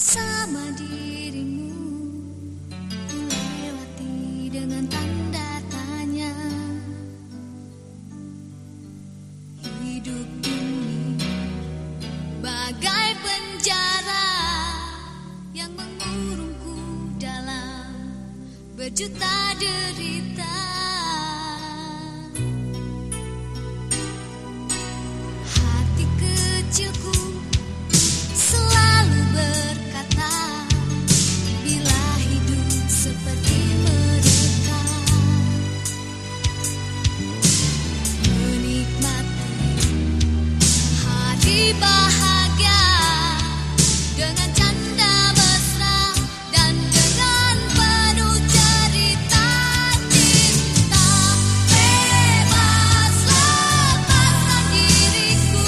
Bersama dirimu ku lewati dengan tanda tanya. Hidup ini bagai penjara yang mengurungku dalam berjuta derita. Hati kecilku selalu berkata, bila hidup seperti mereka, menikmati hari bahagia dengan canda mesra dan dengan penuh cerita cinta. Bebas lepaskan diriku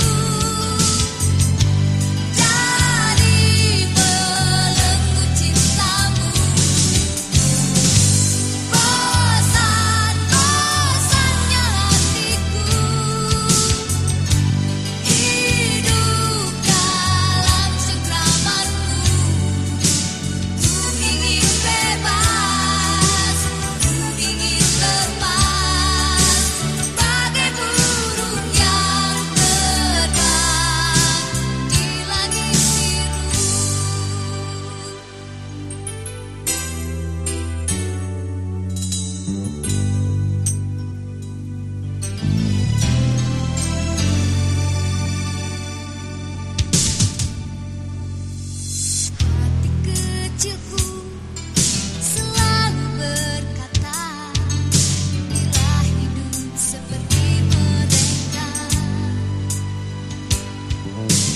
dari belenggu cintamu. Bosan-bosannya hatiku hidup dalam cengkramanmu. Ku ingin bebas, ku ingin lepas, bagai burung yang terbang di langit biru. Hati kecilku selalu berkata, bila hidup seperti mereka,